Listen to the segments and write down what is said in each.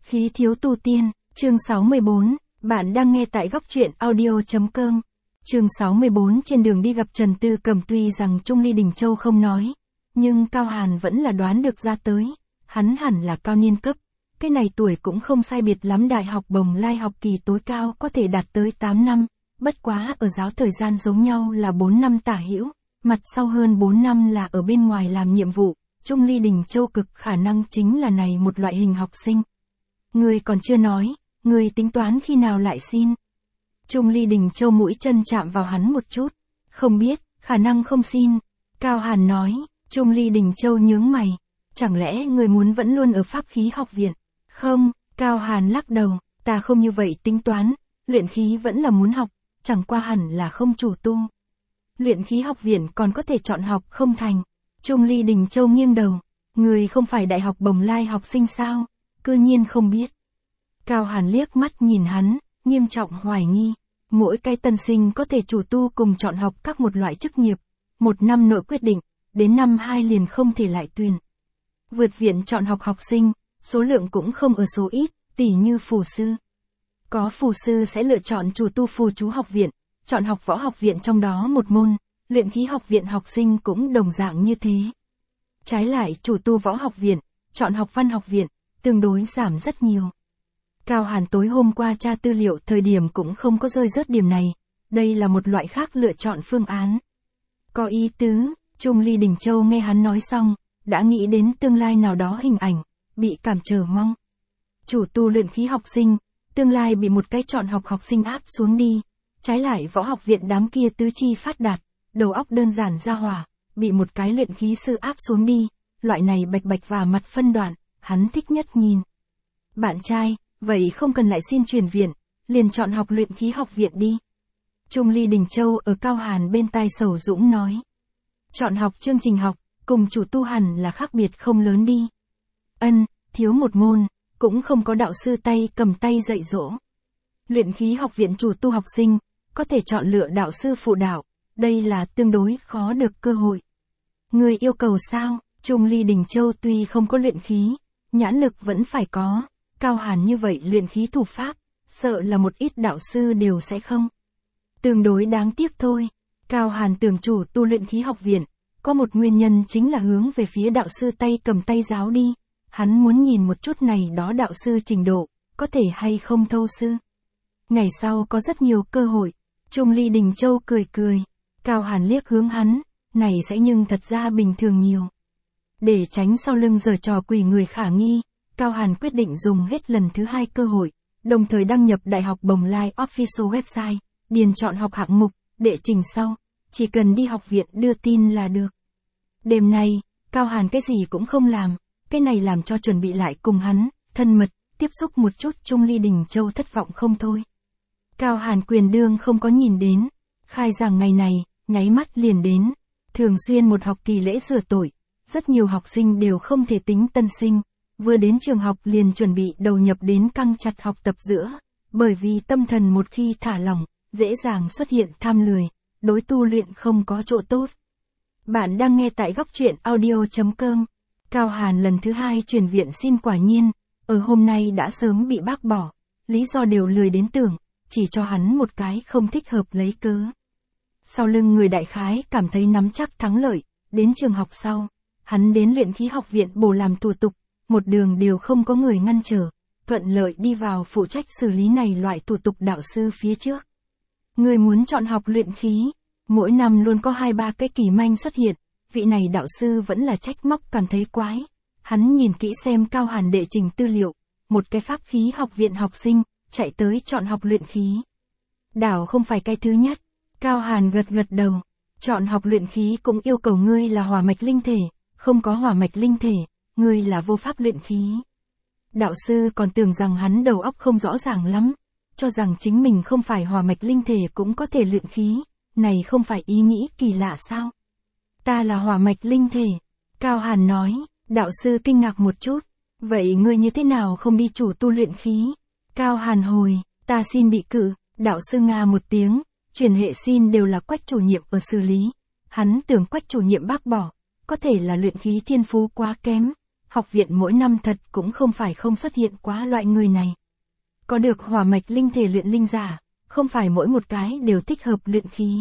Khí thiếu tu tiên, chương 64, bạn đang nghe tại góc truyện audio.com. Chương 64 trên đường đi gặp Trần Tư Cầm, tuy rằng Trung Ly Đình Châu không nói, nhưng Cao Hàn vẫn là đoán được ra tới, hắn hẳn là cao niên cấp, cái này tuổi cũng không sai biệt lắm, đại học Bồng Lai học kỳ tối cao có thể đạt tới 8 năm, bất quá ở giáo thời gian giống nhau là 4 năm tả hữu, mặt sau hơn 4 năm là ở bên ngoài làm nhiệm vụ. Trung Ly Đình Châu cực khả năng chính là này một loại hình học sinh. Người còn chưa nói, người tính toán khi nào lại xin. Trung Ly Đình Châu mũi chân chạm vào hắn một chút. Không biết, khả năng không xin. Cao Hàn nói. Trung Ly Đình Châu nhướng mày. Chẳng lẽ người muốn vẫn luôn ở pháp khí học viện? Không, Cao Hàn lắc đầu. Ta không như vậy tính toán. Luyện khí vẫn là muốn học, chẳng qua hẳn là không chủ tu. Luyện khí học viện còn có thể chọn học không thành. Trung Ly Đình Châu nghiêng đầu. Người không phải đại học Bồng Lai học sinh sao? Cư nhiên không biết. Cao Hàn liếc mắt nhìn hắn, nghiêm trọng hoài nghi. Mỗi cái tân sinh có thể chủ tu cùng chọn học các một loại chức nghiệp. 1 năm nội quyết định, đến năm 2 liền không thể lại tuyển. Vượt viện chọn học học sinh, số lượng cũng không ở số ít, tỉ như phù sư. Có phù sư sẽ lựa chọn chủ tu phù chú học viện, chọn học võ học viện trong đó một môn. Luyện khí học viện học sinh cũng đồng dạng như thế. Trái lại chủ tu võ học viện, chọn học văn học viện, tương đối giảm rất nhiều. Cao Hàn tối hôm qua tra tư liệu thời điểm cũng không có rơi rớt điểm này, đây là một loại khác lựa chọn phương án. Có ý tứ, Trung Ly Đình Châu nghe hắn nói xong, đã nghĩ đến tương lai nào đó hình ảnh, bị cảm chờ mong. Chủ tu luyện khí học sinh, tương lai bị một cái chọn học học sinh áp xuống đi, trái lại võ học viện đám kia tứ chi phát đạt, đầu óc đơn giản ra hỏa, bị một cái luyện khí sư áp xuống đi, loại này bạch bạch và mặt phân đoạn, hắn thích nhất nhìn. Bạn trai, vậy không cần lại xin chuyển viện, liền chọn học luyện khí học viện đi. Trung Ly Đình Châu ở Cao Hàn bên tai sầu dũng nói. Chọn học chương trình học, cùng chủ tu hẳn là khác biệt không lớn đi. Thiếu một môn, cũng không có đạo sư tay cầm tay dạy dỗ. Luyện khí học viện chủ tu học sinh, có thể chọn lựa đạo sư phụ đạo. Đây là tương đối khó được cơ hội. Người yêu cầu sao? Trung Ly Đình Châu tuy không có luyện khí, nhãn lực vẫn phải có. Cao Hàn như vậy luyện khí thủ pháp, sợ là một ít đạo sư đều sẽ không. Tương đối đáng tiếc thôi. Cao Hàn tưởng chủ tu luyện khí học viện, có một nguyên nhân chính là hướng về phía đạo sư tay cầm tay giáo đi. Hắn muốn nhìn một chút này đó đạo sư trình độ, có thể hay không thâu sư. Ngày sau có rất nhiều cơ hội. Trung Ly Đình Châu cười cười. Cao Hàn liếc hướng hắn, này sẽ nhưng thật ra bình thường nhiều. Để tránh sau lưng giở trò quỷ người khả nghi, Cao Hàn quyết định dùng hết lần thứ 2 cơ hội, đồng thời đăng nhập Đại học Bồng Lai Official Website, điền chọn học hạng mục, đệ trình sau, chỉ cần đi học viện đưa tin là được. Đêm nay, Cao Hàn cái gì cũng không làm, cái này làm cho chuẩn bị lại cùng hắn, thân mật, tiếp xúc một chút. Trung Ly Đình Châu thất vọng không thôi. Cao Hàn quyền đương không có nhìn đến, khai giảng ngày này, nháy mắt liền đến, thường xuyên một học kỳ lễ sửa tội, rất nhiều học sinh đều không thể tính tân sinh, vừa đến trường học liền chuẩn bị đầu nhập đến căng chặt học tập giữa, bởi vì tâm thần một khi thả lỏng, dễ dàng xuất hiện tham lười, đối tu luyện không có chỗ tốt. Bạn đang nghe tại góc truyện audio.com. Cao Hàn lần thứ 2 chuyển viện xin quả nhiên, ở hôm nay đã sớm bị bác bỏ, lý do đều lười đến tưởng, chỉ cho hắn một cái không thích hợp lấy cớ. Sau lưng người đại khái cảm thấy nắm chắc thắng lợi, đến trường học sau, hắn đến luyện khí học viện bổ làm thủ tục, một đường đều không có người ngăn trở, thuận lợi đi vào phụ trách xử lý này loại thủ tục đạo sư phía trước. Người muốn chọn học luyện khí, mỗi năm luôn có 2-3 cái kỳ manh xuất hiện, vị này đạo sư vẫn là trách móc cảm thấy quái. Hắn nhìn kỹ xem Cao Hàn đệ trình tư liệu, một cái pháp khí học viện học sinh, chạy tới chọn học luyện khí. Đảo không phải cái thứ nhất. Cao Hàn gật gật đầu, chọn học luyện khí cũng yêu cầu ngươi là hỏa mạch linh thể, không có hỏa mạch linh thể, ngươi là vô pháp luyện khí. Đạo sư còn tưởng rằng hắn đầu óc không rõ ràng lắm, cho rằng chính mình không phải hỏa mạch linh thể cũng có thể luyện khí, này không phải ý nghĩ kỳ lạ sao? Ta là hỏa mạch linh thể, Cao Hàn nói. Đạo sư kinh ngạc một chút, vậy ngươi như thế nào không đi chủ tu luyện khí? Cao Hàn hồi, ta xin bị cự. Đạo sư nga một tiếng, chuyển hệ xin đều là Quách chủ nhiệm ở xử lý. Hắn tưởng Quách chủ nhiệm bác bỏ, có thể là luyện khí thiên phú quá kém, học viện mỗi năm thật cũng không phải không xuất hiện quá loại người này. Có được hỏa mạch linh thể luyện linh giả, không phải mỗi một cái đều thích hợp luyện khí.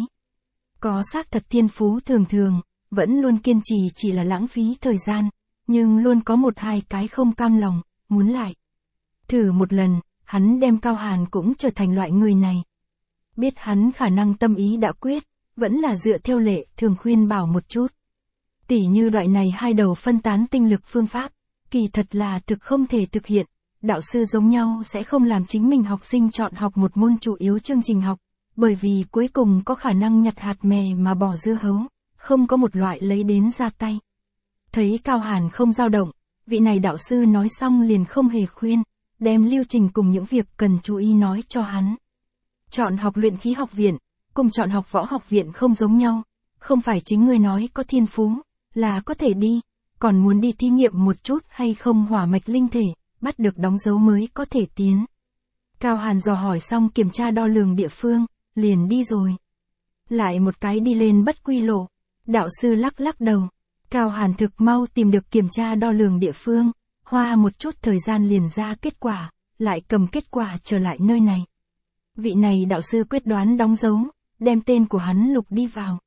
Có xác thật thiên phú thường thường, vẫn luôn kiên trì chỉ là lãng phí thời gian, nhưng luôn có một hai cái không cam lòng, muốn lại. Thử một lần, hắn đem Cao Hàn cũng trở thành loại người này. Biết hắn khả năng tâm ý đã quyết, vẫn là dựa theo lệ thường khuyên bảo một chút. Tỉ như loại này hai đầu phân tán tinh lực phương pháp, kỳ thật là thực không thể thực hiện. Đạo sư giống nhau sẽ không làm chính mình học sinh chọn học một môn chủ yếu chương trình học, bởi vì cuối cùng có khả năng nhặt hạt mè mà bỏ dưa hấu, không có một loại lấy đến ra tay. Thấy Cao Hàn không dao động, vị này đạo sư nói xong liền không hề khuyên, đem lưu trình cùng những việc cần chú ý nói cho hắn. Chọn học luyện khí học viện, cùng chọn học võ học viện không giống nhau, không phải chính ngươi nói có thiên phú, là có thể đi, còn muốn đi thí nghiệm một chút hay không hỏa mạch linh thể, bắt được đóng dấu mới có thể tiến. Cao Hàn dò hỏi xong kiểm tra đo lường địa phương, liền đi rồi. Lại một cái đi lên bất quy lộ, đạo sư lắc lắc đầu. Cao Hàn thực mau tìm được kiểm tra đo lường địa phương, hoa một chút thời gian liền ra kết quả, lại cầm kết quả trở lại nơi này. Vị này đạo sư quyết đoán đóng dấu, đem tên của hắn lục đi vào.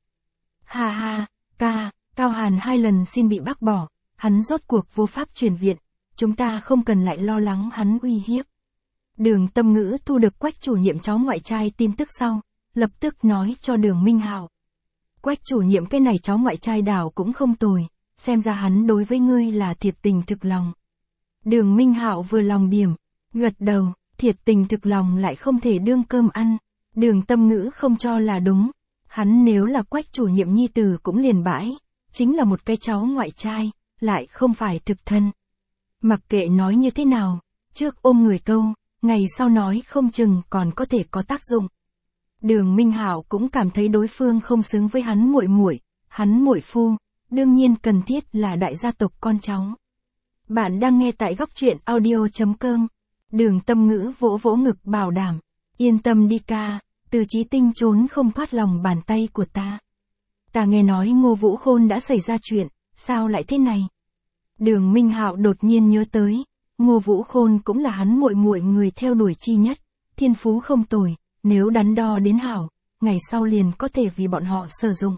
Ha ha, Cao Hàn 2 lần xin bị bác bỏ, hắn rốt cuộc vô pháp chuyển viện, chúng ta không cần lại lo lắng hắn uy hiếp. Đường Tâm Ngữ thu được Quách chủ nhiệm cháu ngoại trai tin tức sau, lập tức nói cho Đường Minh Hạo. Quách chủ nhiệm cái này cháu ngoại trai đảo cũng không tồi, xem ra hắn đối với ngươi là thiệt tình thực lòng. Đường Minh Hạo vừa lòng điểm, gật đầu, thiệt tình thực lòng lại không thể đương cơm ăn. Đường Tâm Ngữ không cho là đúng, hắn nếu là Quách chủ nhiệm nhi tử cũng liền bãi, chính là một cái cháu ngoại trai, lại không phải thực thân. Mặc kệ nói như thế nào, trước ôm người câu, ngày sau nói không chừng còn có thể có tác dụng. Đường Minh Hạo cũng cảm thấy đối phương không xứng với hắn hắn muội phu, đương nhiên cần thiết là đại gia tộc con cháu. Bạn đang nghe tại góc truyện audio.com. Đường Tâm Ngữ vỗ vỗ ngực bảo đảm, yên tâm đi ca, Từ Chí Tinh trốn không thoát lòng bàn tay của ta. Ta nghe nói Ngô Vũ Khôn đã xảy ra chuyện, sao lại thế này? Đường Minh Hạo đột nhiên nhớ tới, Ngô Vũ Khôn cũng là hắn muội người theo đuổi chi nhất, thiên phú không tồi, nếu đắn đo đến hảo, ngày sau liền có thể vì bọn họ sử dụng.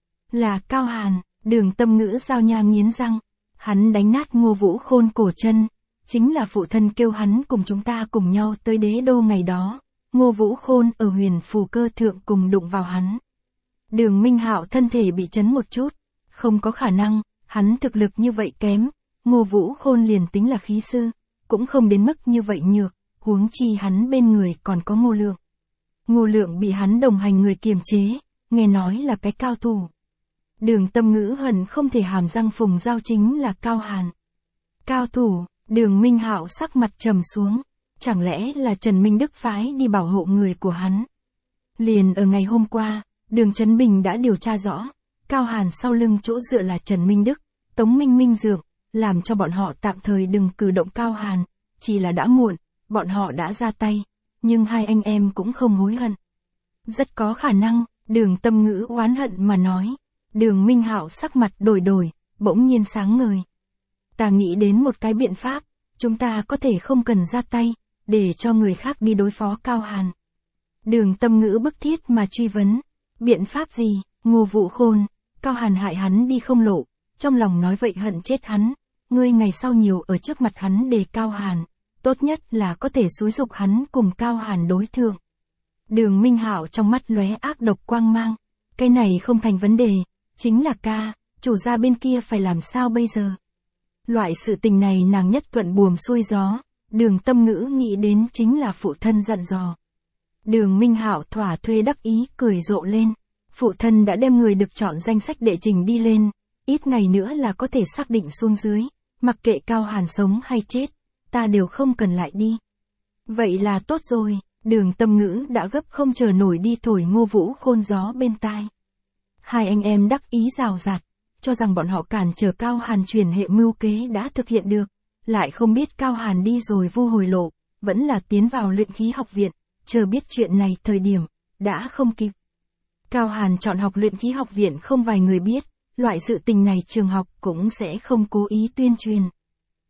Là Cao Hàn, Đường Tâm Ngữ giao nha nghiến răng, hắn đánh nát Ngô Vũ Khôn cổ chân, chính là phụ thân kêu hắn cùng chúng ta cùng nhau tới đế đô ngày đó, Ngô Vũ Khôn ở huyền phù cơ thượng cùng đụng vào hắn. Đường Minh Hạo thân thể bị chấn một chút, không có khả năng, hắn thực lực như vậy kém, Ngô Vũ Khôn liền tính là khí sư, cũng không đến mức như vậy nhược, huống chi hắn bên người còn có Ngô Lượng. Ngô Lượng bị hắn đồng hành người kiềm chế, nghe nói là cái cao thủ. Đường Tâm Ngữ hận không thể hàm răng phùng giao chính là Cao Hàn. Cao thủ, Đường Minh Hạo sắc mặt trầm xuống, chẳng lẽ là Trần Minh Đức phái đi bảo hộ người của hắn. Liền ở ngày hôm qua, Đường Trấn Bình đã điều tra rõ, Cao Hàn sau lưng chỗ dựa là Trần Minh Đức, Tống Minh Dược, làm cho bọn họ tạm thời đừng cử động Cao Hàn, chỉ là đã muộn, bọn họ đã ra tay, nhưng hai anh em cũng không hối hận. Rất có khả năng, Đường Tâm Ngữ oán hận mà nói. Đường Minh Hạo sắc mặt đổi, bỗng nhiên sáng ngời. Ta nghĩ đến một cái biện pháp, chúng ta có thể không cần ra tay, để cho người khác đi đối phó Cao Hàn. Đường Tâm Ngữ bức thiết mà truy vấn. Biện pháp gì? Ngô Vũ Khôn, Cao Hàn hại hắn đi không lộ, trong lòng nói vậy hận chết hắn, ngươi ngày sau nhiều ở trước mặt hắn đề Cao Hàn, tốt nhất là có thể xúi giục hắn cùng Cao Hàn đối thượng. Đường Minh Hạo trong mắt lóe ác độc quang mang, cái này không thành vấn đề, chính là ca, chủ gia bên kia phải làm sao bây giờ? Loại sự tình này nàng nhất thuận buồm xuôi gió, Đường Tâm Ngữ nghĩ đến chính là phụ thân dặn dò. Đường Minh Hạo thỏa thuê đắc ý cười rộ lên, phụ thân đã đem người được chọn danh sách đệ trình đi lên, ít ngày nữa là có thể xác định xuống dưới, mặc kệ Cao Hàn sống hay chết, ta đều không cần lại đi. Vậy là tốt rồi, Đường Tâm Ngữ đã gấp không chờ nổi đi thổi Ngô Vũ Khôn gió bên tai. Hai anh em đắc ý rào rạt, cho rằng bọn họ cản trở Cao Hàn truyền hệ mưu kế đã thực hiện được, lại không biết Cao Hàn đi rồi vu hồi lộ, vẫn là tiến vào luyện khí học viện, chờ biết chuyện này thời điểm, đã không kịp. Cao Hàn chọn học luyện khí học viện không vài người biết, loại sự tình này trường học cũng sẽ không cố ý tuyên truyền.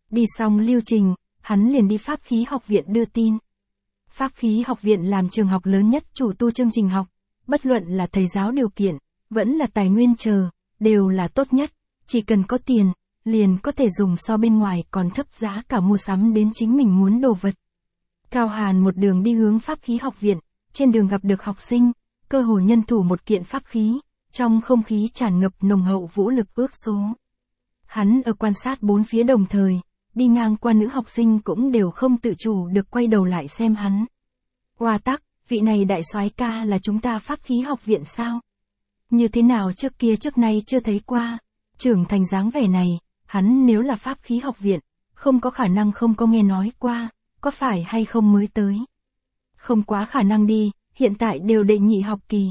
Đi xong lưu trình, hắn liền đi Pháp khí học viện đưa tin. Pháp khí học viện làm trường học lớn nhất chủ tu chương trình học, bất luận là thầy giáo điều kiện, vẫn là tài nguyên chờ, đều là tốt nhất, chỉ cần có tiền, liền có thể dùng so bên ngoài còn thấp giá cả mua sắm đến chính mình muốn đồ vật. Cao Hàn một đường đi hướng Pháp khí học viện, trên đường gặp được học sinh, cơ hồ nhân thủ một kiện pháp khí, trong không khí tràn ngập nồng hậu vũ lực ước số. Hắn ở quan sát bốn phía đồng thời, đi ngang qua nữ học sinh cũng đều không tự chủ được quay đầu lại xem hắn. Hoa tắc, vị này đại soái ca là chúng ta Pháp khí học viện sao? Như thế nào trước kia trước nay chưa thấy qua, trưởng thành dáng vẻ này, hắn nếu là Pháp khí học viện, không có khả năng không có nghe nói qua, có phải hay không mới tới. Không quá khả năng đi, hiện tại đều đệ nhị học kỳ.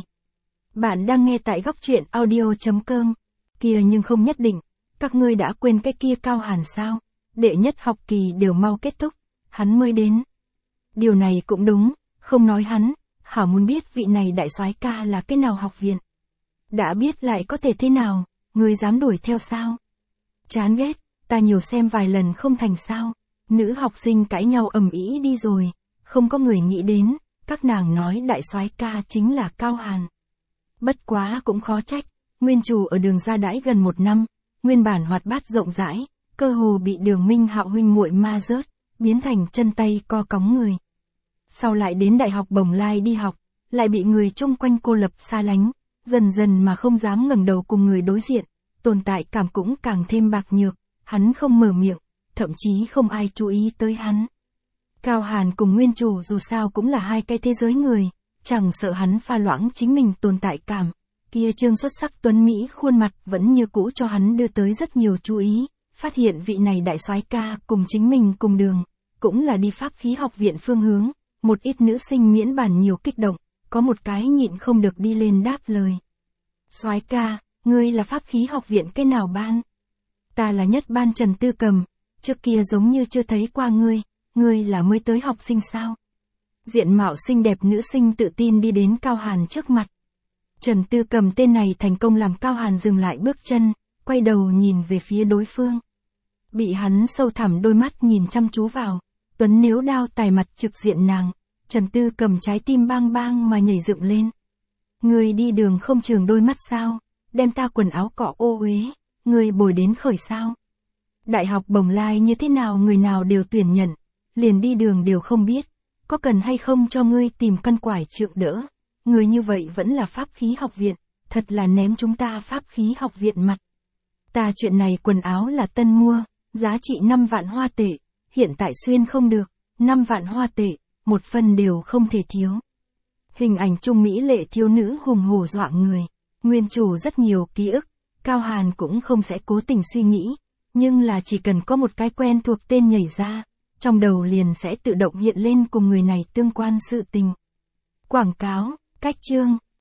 Bạn đang nghe tại góc truyện audio.com, kia nhưng không nhất định, các ngươi đã quên cái kia Cao Hàn sao, đệ nhất học kỳ đều mau kết thúc, hắn mới đến. Điều này cũng đúng, không nói hắn, hảo muốn biết vị này đại soái ca là cái nào học viện. Đã biết lại có thể thế nào, ngươi dám đuổi theo sao? Chán ghét, ta nhiều xem vài lần không thành sao, nữ học sinh cãi nhau ầm ĩ đi rồi, không có người nghĩ đến, các nàng nói đại soái ca chính là Cao Hàn. Bất quá cũng khó trách, nguyên chủ ở Đường ra đãi gần 1 năm, nguyên bản hoạt bát rộng rãi, cơ hồ bị Đường Minh Hạo huynh muội ma rớt, biến thành chân tay co cóng người. Sau lại đến đại học Bồng Lai đi học, lại bị người chung quanh cô lập xa lánh, dần dần mà không dám ngẩng đầu cùng người đối diện, tồn tại cảm cũng càng thêm bạc nhược, hắn không mở miệng, thậm chí không ai chú ý tới hắn. Cao Hàn cùng nguyên chủ dù sao cũng là hai cái thế giới người, chẳng sợ hắn pha loãng chính mình tồn tại cảm, kia trương xuất sắc tuấn Mỹ khuôn mặt vẫn như cũ cho hắn đưa tới rất nhiều chú ý, phát hiện vị này đại soái ca cùng chính mình cùng đường, cũng là đi Pháp khí học viện phương hướng, một ít nữ sinh miễn bản nhiều kích động, có một cái nhịn không được đi lên đáp lời. Soái ca, ngươi là Pháp khí học viện cái nào ban? Ta là nhất ban Trần Tư Cầm, trước kia giống như chưa thấy qua ngươi là mới tới học sinh sao? Diện mạo xinh đẹp nữ sinh tự tin đi đến Cao Hàn trước mặt. Trần Tư Cầm tên này thành công làm Cao Hàn dừng lại bước chân, quay đầu nhìn về phía đối phương. Bị hắn sâu thẳm đôi mắt nhìn chăm chú vào, tuấn nếu đao tài mặt trực diện nàng, Trần Tư Cầm trái tim bang bang mà nhảy dựng lên. Người đi đường không chừng đôi mắt sao, đem ta quần áo cọ ô uế, người bồi đến khởi sao. Đại học Bồng Lai như thế nào người nào đều tuyển nhận, liền đi đường đều không biết, có cần hay không cho ngươi tìm căn quải trượng đỡ. Người như vậy vẫn là Pháp khí học viện, thật là ném chúng ta Pháp khí học viện mặt. Ta chuyện này quần áo là tân mua, giá trị 5 vạn hoa tệ, hiện tại xuyên không được, 5 vạn hoa tệ, một phần đều không thể thiếu. Hình ảnh trung mỹ lệ thiếu nữ hùng hổ dọa người, nguyên chủ rất nhiều ký ức, Cao Hàn cũng không sẽ cố tình suy nghĩ, nhưng là chỉ cần có một cái quen thuộc tên nhảy ra, trong đầu liền sẽ tự động hiện lên cùng người này tương quan sự tình. Quảng cáo, cách chương,